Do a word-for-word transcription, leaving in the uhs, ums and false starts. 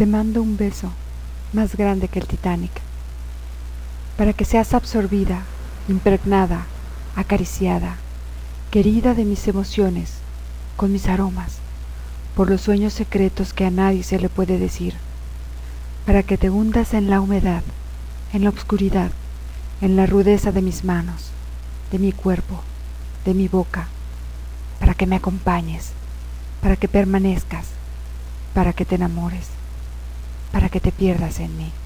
Te mando un beso más grande que el Titanic, para que seas absorbida, impregnada, acariciada, querida de mis emociones, con mis aromas, por los sueños secretos que a nadie se le puede decir, para que te hundas en la humedad, en la obscuridad, en la rudeza de mis manos, de mi cuerpo, de mi boca, para que me acompañes, para que permanezcas, para que te enamores, para que te pierdas en mí.